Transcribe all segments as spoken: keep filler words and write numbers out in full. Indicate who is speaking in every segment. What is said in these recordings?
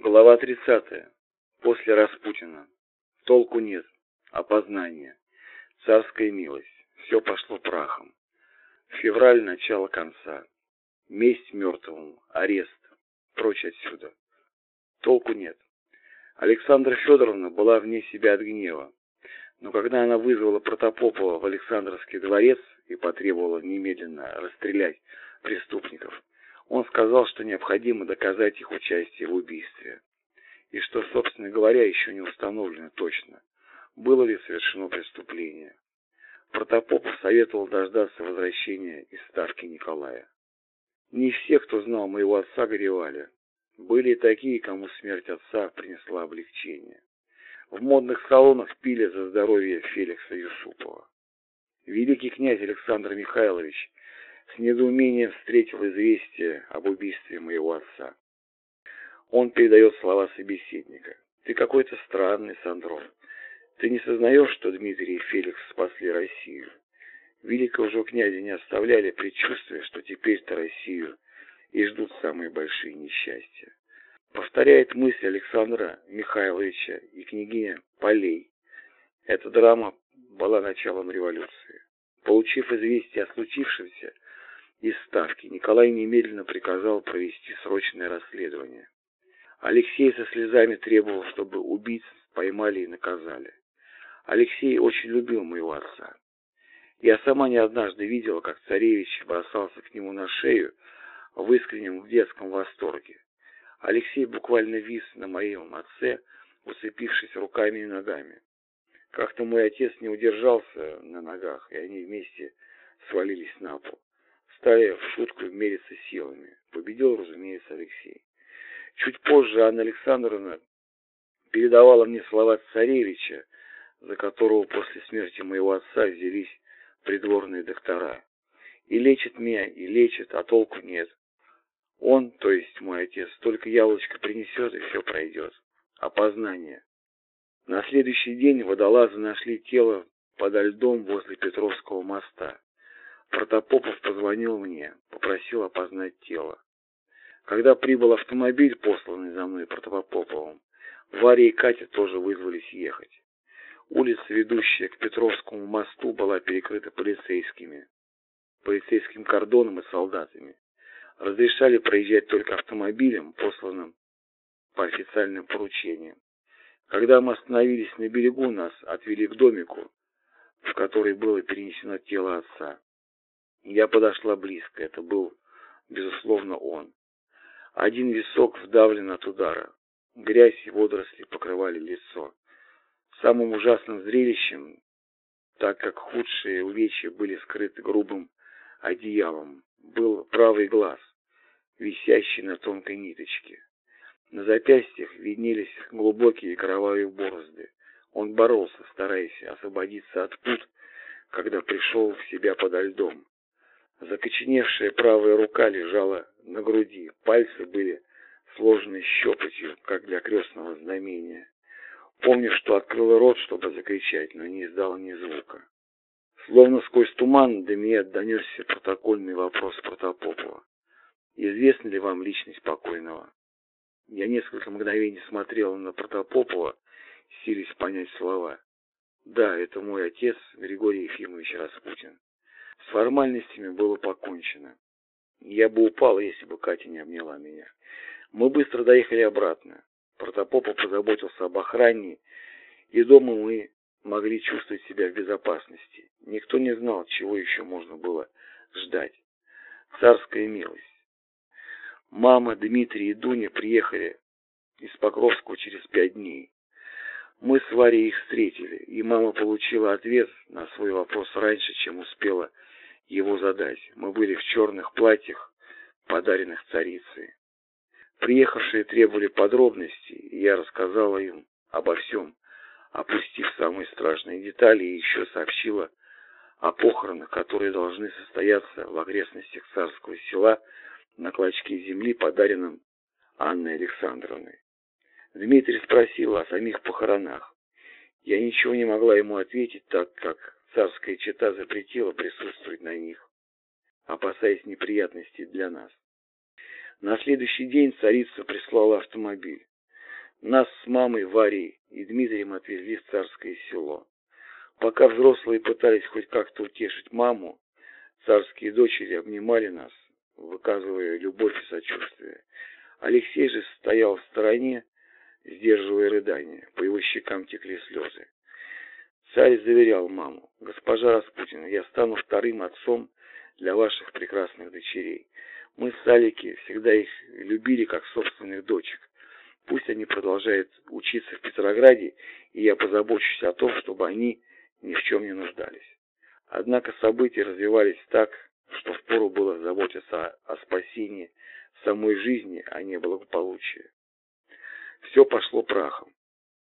Speaker 1: Глава тридцатая. После Распутина. Толку нет. Опознание. Царская милость. Все пошло прахом. Февраль — начало конца. Месть мертвому. Арест. Прочь отсюда. Толку нет. Александра Федоровна была вне себя от гнева. Но когда она вызвала Протопопова в Александровский дворец и потребовала немедленно расстрелять преступников, он сказал, что необходимо доказать их участие в убийстве. И что, собственно говоря, еще не установлено точно, было ли совершено преступление. Протопопов советовал дождаться возвращения из ставки Николая. Не все, кто знал моего отца, горевали. Были и такие, кому смерть отца принесла облегчение. В модных салонах пили за здоровье Феликса Юсупова. Великий князь Александр Михайлович с недоумением встретил известие об убийстве моего отца. Он передает слова собеседника. «Ты какой-то странный, Сандрон. Ты не сознаешь, что Дмитрий и Феликс спасли Россию? Великого же князя не оставляли предчувствия, что теперь-то Россию и ждут самые большие несчастья». Повторяет мысль Александра Михайловича и княгиня Полей. Эта драма была началом революции. Получив известие о случившемся из ставки, Николай немедленно приказал провести срочное расследование. Алексей со слезами требовал, чтобы убийц поймали и наказали. Алексей очень любил моего отца. Я сама не однажды видела, как царевич бросался к нему на шею в искреннем детском восторге. Алексей буквально вис на моем отце, уцепившись руками и ногами. Как-то мой отец не удержался на ногах, и они вместе свалились на пол. Стали в шутку мериться силами. Победил, разумеется, Алексей. Чуть позже Анна Александровна передавала мне слова царевича, за которого после смерти моего отца взялись придворные доктора. И лечит меня, и лечит, а толку нет. Он, то есть мой отец, только яблочко принесет, и все пройдет. Опознание. На следующий день водолазы нашли тело подо льдом возле Петровского моста. Протопопов позвонил мне, попросил опознать тело. Когда прибыл автомобиль, посланный за мной Протопоповым, Варя и Катя тоже вызвались ехать. Улица, ведущая к Петровскому мосту, была перекрыта полицейскими, полицейским кордоном и солдатами. Разрешали проезжать только автомобилям, посланным по официальным поручениям. Когда мы остановились на берегу, нас отвели к домику, в который было перенесено тело отца. Я подошла близко, это был, безусловно, он. Один висок вдавлен от удара. Грязь и водоросли покрывали лицо. Самым ужасным зрелищем, так как худшие увечья были скрыты грубым одеялом, был правый глаз, висящий на тонкой ниточке. На запястьях виднелись глубокие кровавые борозды. Он боролся, стараясь освободиться от пут, когда пришел в себя подо льдом. Закоченевшая правая рука лежала на груди, пальцы были сложены щепотью, как для крестного знамения. Помню, что открыла рот, чтобы закричать, но не издала ни звука. Словно сквозь туман до меня донесся протокольный вопрос Протопопова. «Известна ли вам личность покойного?» Я несколько мгновений смотрела на Протопопова, силясь понять слова. «Да, это мой отец, Григорий Ефимович Распутин». С формальностями было покончено. Я бы упала, если бы Катя не обняла меня. Мы быстро доехали обратно. Протопопов позаботился об охране, и дома мы могли чувствовать себя в безопасности. Никто не знал, чего еще можно было ждать. Царская милость. Мама, Дмитрий и Дуня приехали из Покровского через пять дней. Мы с Варей их встретили, и мама получила ответ на свой вопрос раньше, чем успела его задать. Мы были в черных платьях, подаренных царицей. Приехавшие требовали подробностей, и я рассказала им обо всем, опустив самые страшные детали, и еще сообщила о похоронах, которые должны состояться в окрестностях Царского села на клочке земли, подаренном Анной Александровной. Дмитрий спросил о самих похоронах. Я ничего не могла ему ответить, так как царская чета запретила присутствовать на них, опасаясь неприятностей для нас. На следующий день царица прислала автомобиль. Нас с мамой, Варей и Дмитрием отвезли в Царское село. Пока взрослые пытались хоть как-то утешить маму, царские дочери обнимали нас, выказывая любовь и сочувствие. Алексей же стоял в стороне, сдерживая рыдания. По его щекам текли слезы. Царь заверял маму: «Госпожа Распутина, я стану вторым отцом для ваших прекрасных дочерей. Мы с Алики всегда их любили как собственных дочек. Пусть они продолжают учиться в Петрограде, и я позабочусь о том, чтобы они ни в чем не нуждались». Однако события развивались так, что впору было заботиться о, о спасении самой жизни, а не благополучия. Все пошло прахом.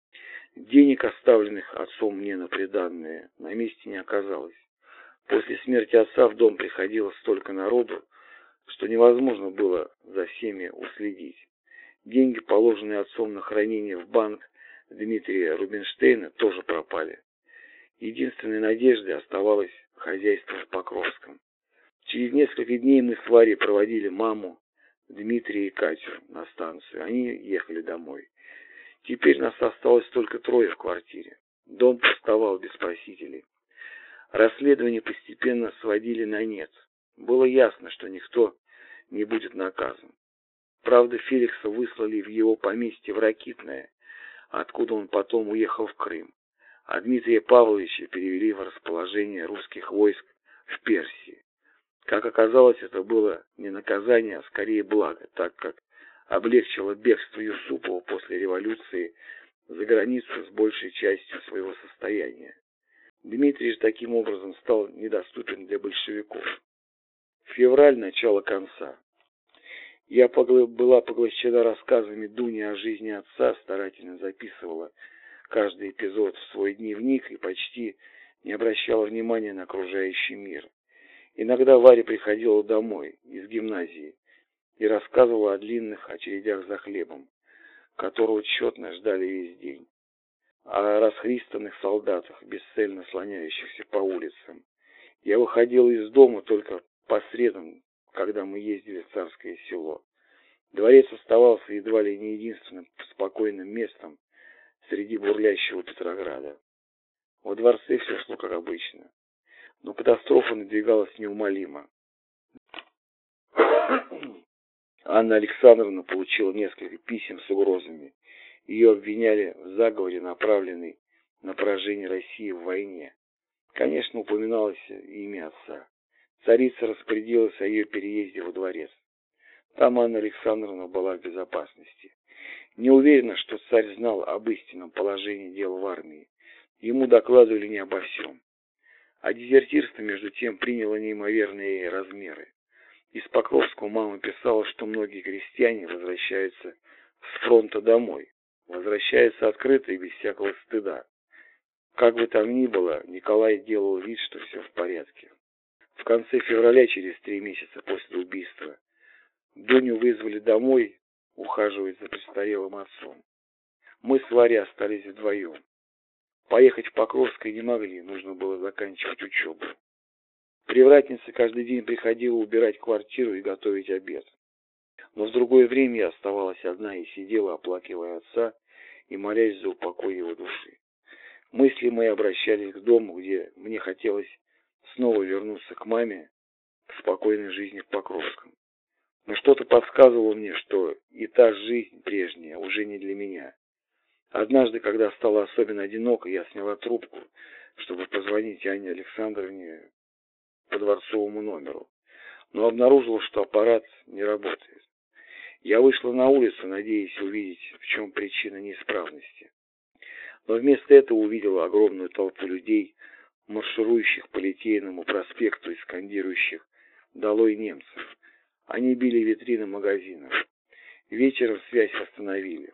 Speaker 1: Денег, оставленных отцом мне на приданное, на месте не оказалось. После смерти отца в дом приходило столько народу, что невозможно было за всеми уследить. Деньги, положенные отцом на хранение в банк Дмитрия Рубинштейна, тоже пропали. Единственной надеждой оставалось хозяйство в Покровском. Через несколько дней мы с Варей проводили маму, Дмитрия и Катю на станцию. Они ехали домой. Теперь нас осталось только трое в квартире. Дом пустовал без просителей. Расследование постепенно сводили на нет. Было ясно, что никто не будет наказан. Правда, Феликса выслали в его поместье в Ракитное, откуда он потом уехал в Крым, а Дмитрия Павловича перевели в расположение русских войск в Персии. Как оказалось, это было не наказание, а скорее благо, так как облегчило бегство Юсупова после революции за границу с большей частью своего состояния. Дмитрий же таким образом стал недоступен для большевиков. Февраль – начало конца. Я погла- была поглощена рассказами Дуни о жизни отца, старательно записывала каждый эпизод в свой дневник и почти не обращала внимания на окружающий мир. Иногда Варя приходила домой из гимназии и рассказывала о длинных очередях за хлебом, которого тщетно ждали весь день, о расхристанных солдатах, бесцельно слоняющихся по улицам. Я выходила из дома только по средам, когда мы ездили в Царское село. Дворец оставался едва ли не единственным спокойным местом среди бурлящего Петрограда. Во дворце все шло как обычно, но катастрофа надвигалась неумолимо. Анна Александровна получила несколько писем с угрозами. Ее обвиняли в заговоре, направленный на поражение России в войне. Конечно, упоминалось имя отца. Царица распорядилась о ее переезде во дворец. Там Анна Александровна была в безопасности. Не уверена, что царь знал об истинном положении дел в армии. Ему докладывали не обо всем. А дезертирство, между тем, приняло неимоверные размеры. Из Покровского мама писала, что многие крестьяне возвращаются с фронта домой. Возвращаются открыто и без всякого стыда. Как бы там ни было, Николай делал вид, что все в порядке. В конце февраля, через три месяца после убийства, Дуню вызвали домой ухаживать за престарелым отцом. Мы с Варей остались вдвоем. Поехать в Покровское не могли, нужно было заканчивать учебу. Привратница каждый день приходила убирать квартиру и готовить обед. Но в другое время я оставалась одна и сидела, оплакивая отца и молясь за упокой его души. Мысли мои обращались к дому, где мне хотелось снова вернуться к маме, к спокойной жизни в Покровском. Но что-то подсказывало мне, что и та жизнь прежняя уже не для меня. Однажды, когда стало особенно одиноко, я сняла трубку, чтобы позвонить Анне Александровне по дворцовому номеру, но обнаружила, что аппарат не работает. Я вышла на улицу, надеясь увидеть, в чем причина неисправности. Но вместо этого увидела огромную толпу людей, марширующих по Литейному проспекту и скандирующих «Долой немцев». Они били витрины магазинов. Вечером связь восстановили.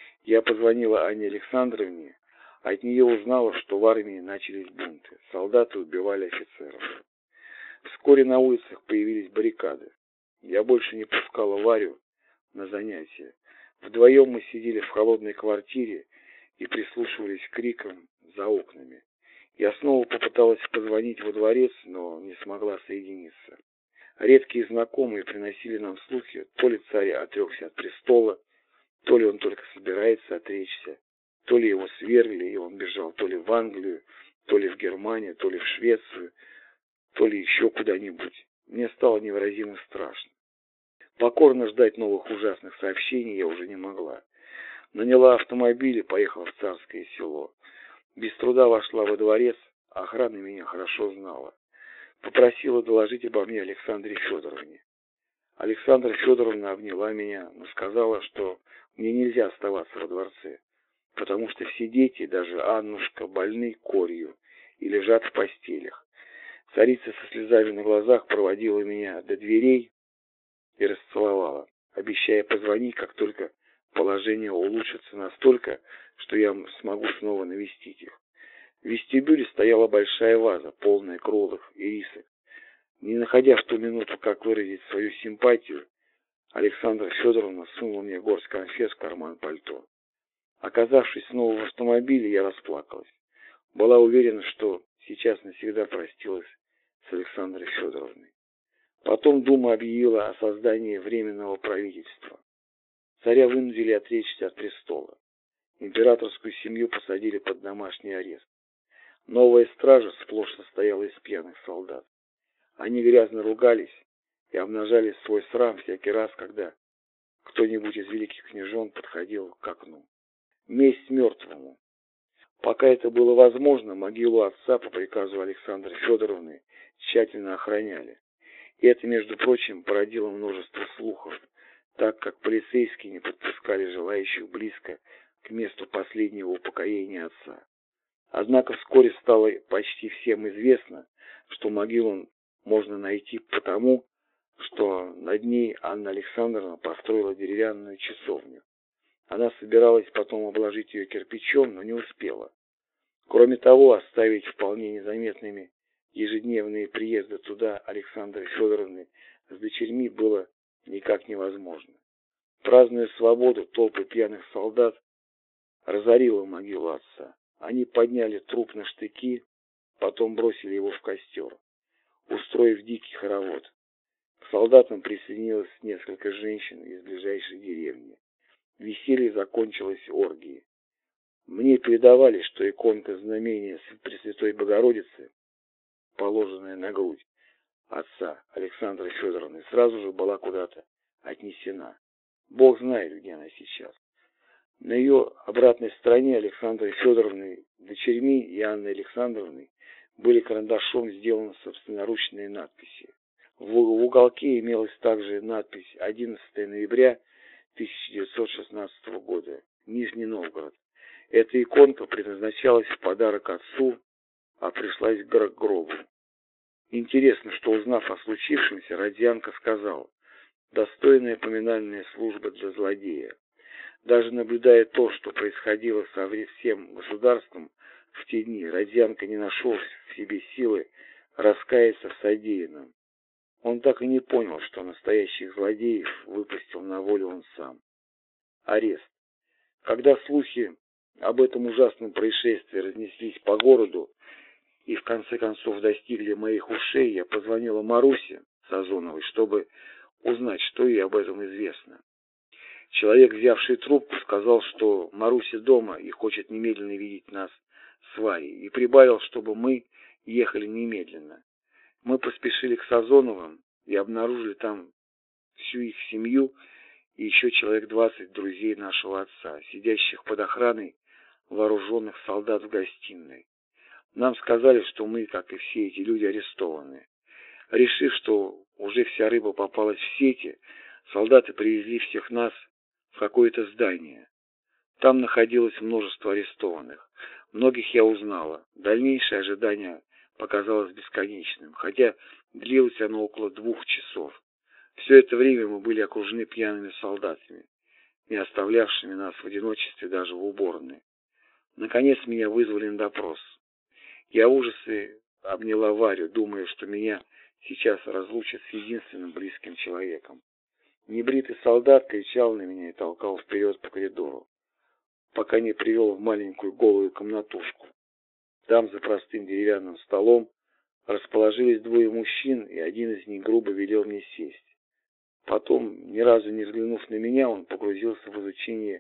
Speaker 1: Я позвонила Анне Александровне, от нее узнала, что в армии начались бунты. Солдаты убивали офицеров. Вскоре на улицах появились баррикады. Я больше не пускала Варю на занятия. Вдвоем мы сидели в холодной квартире и прислушивались к крикам за окнами. Я снова попыталась позвонить во дворец, но не смогла соединиться. Редкие знакомые приносили нам слухи, то ли царь отрекся от престола, то ли он только собирается собирается отречься. То ли его свергли, и он бежал то ли в Англию, то ли в Германию, то ли в Швецию, то ли еще куда-нибудь. Мне стало невыразимо страшно. Покорно ждать новых ужасных сообщений я уже не могла. Наняла автомобиль и поехала в Царское Село. Без труда вошла во дворец, охрана меня хорошо знала. Попросила доложить обо мне Александре Федоровне. Александра Федоровна обняла меня, но сказала, что мне нельзя оставаться во дворце, потому что все дети, даже Аннушка, больны корью и лежат в постелях. Царица со слезами на глазах проводила меня до дверей и расцеловала, обещая позвонить, как только положение улучшится настолько, что я смогу снова навестить их. В вестибюле стояла большая ваза, полная кролов и рисок. Не находя в ту минуту, как выразить свою симпатию, Александра Федоровна сунула мне горсть конфет в карман пальто. Оказавшись снова в автомобиле, я расплакалась. Была уверена, что сейчас навсегда простилась с Александрой Федоровной. Потом Дума объявила о создании Временного правительства. Царя вынудили отречься от престола. Императорскую семью посадили под домашний арест. Новая стража сплошь состояла из пьяных солдат. Они грязно ругались и обнажали свой срам всякий раз, когда кто-нибудь из великих княжон подходил к окну. Месть мертвому. Пока это было возможно, могилу отца по приказу Александры Федоровны тщательно охраняли. И это, между прочим, породило множество слухов, так как полицейские не подпускали желающих близко к месту последнего упокоения отца. Однако вскоре стало почти всем известно, что могилу можно найти потому, что над ней Анна Александровна построила деревянную часовню. Она собиралась потом обложить ее кирпичом, но не успела. Кроме того, оставить вполне незаметными ежедневные приезды туда Александры Федоровны с дочерьми было никак невозможно. Празднуя свободу, толпы пьяных солдат разорила могилу отца. Они подняли труп на штыки, потом бросили его в костер, устроив дикий хоровод. К солдатам присоединилось несколько женщин из ближайшей деревни. Веселье закончилось оргией. Мне передавали, что иконка знамения Пресвятой Богородицы, положенная на грудь отца Александры Федоровны, сразу же была куда-то отнесена. Бог знает, где она сейчас. На ее обратной стороне Александрой Федоровной, дочерьми и Анной Александровной были карандашом сделаны собственноручные надписи. В уголке имелась также надпись одиннадцатого ноября тысяча девятьсот шестнадцатого года, Нижний Новгород. Эта иконка предназначалась в подарок отцу, а пришлась к гробу. Интересно, что, узнав о случившемся, Родзянко сказал: «Достойная поминальная служба для злодея». Даже наблюдая то, что происходило со всем государством в те дни, Родзянко не нашел в себе силы раскаяться в содеянном. Он так и не понял, что настоящих злодеев выпустил на волю он сам. Арест. Когда слухи об этом ужасном происшествии разнеслись по городу и в конце концов достигли моих ушей, я позвонила Марусе Сазоновой, чтобы узнать, что ей об этом известно. Человек, взявший трубку, сказал, что Маруся дома и хочет немедленно видеть нас с Варей, и прибавил, чтобы мы ехали немедленно. Мы поспешили к Сазоновым и обнаружили там всю их семью и еще человек двадцать друзей нашего отца, сидящих под охраной вооруженных солдат в гостиной. Нам сказали, что мы, как и все эти люди, арестованы. Решив, что уже вся рыба попалась в сети, солдаты привезли всех нас в какое-то здание. Там находилось множество арестованных. Многих я узнала. Дальнейшее ожидание показалось бесконечным, хотя длилось оно около двух часов. Все это время мы были окружены пьяными солдатами, не оставлявшими нас в одиночестве даже в уборной. Наконец меня вызвали на допрос. Я в ужасе обняла Варю, думая, что меня сейчас разлучат с единственным близким человеком. Небритый солдат кричал на меня и толкал вперед по коридору, пока не привел в маленькую голую комнатушку. Там, за простым деревянным столом, расположились двое мужчин, и один из них грубо велел мне сесть. Потом, ни разу не взглянув на меня, он погрузился в изучение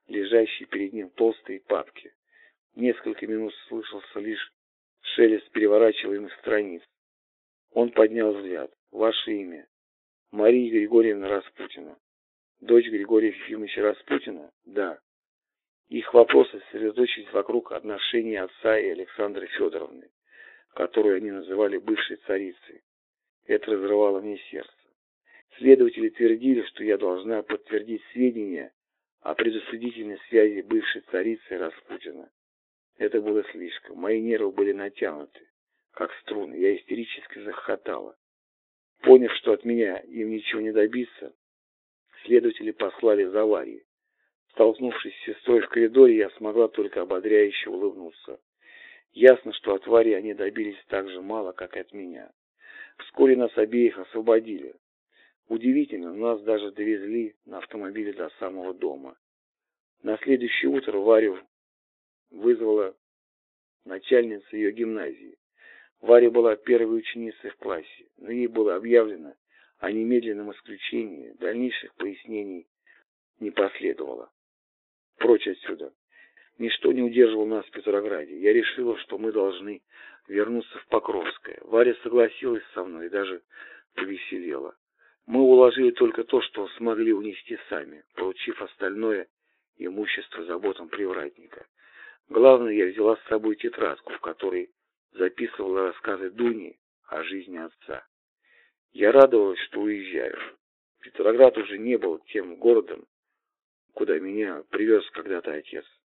Speaker 1: лежащие перед ним толстые папки. Несколько минут слышался лишь шелест переворачиваемых страниц. Он поднял взгляд. Ваше имя? Мария Григорьевна Распутина. Дочь Григория Ефимовича Распутина? Да. Их вопросы сосредоточились вокруг отношений отца и Александры Федоровны, которую они называли бывшей царицей. Это разрывало мне сердце. Следователи твердили, что я должна подтвердить сведения о предусудительной связи бывшей царицы и Распутина. Это было слишком. Мои нервы были натянуты, как струны. Я истерически захохотала. Поняв, что от меня им ничего не добиться, следователи послали за Варей. Столкнувшись с сестрой в коридоре, я смогла только ободряюще улыбнуться. Ясно, что от Вари они добились так же мало, как и от меня. Вскоре нас обеих освободили. Удивительно, нас даже довезли на автомобиле до самого дома. На следующее утро Варю вызвала начальница ее гимназии. Варя была первой ученицей в классе, но ей было объявлено о немедленном исключении, дальнейших пояснений не последовало. Прочь отсюда. Ничто не удерживало нас в Петрограде. Я решила, что мы должны вернуться в Покровское. Варя согласилась со мной и даже повеселела. Мы уложили только то, что смогли унести сами, получив остальное имущество заботам привратника. Главное, я взяла с собой тетрадку, в которой записывала рассказы Дуни о жизни отца. Я радовалась, что уезжаю. Петроград уже не был тем городом, куда меня привез когда-то отец.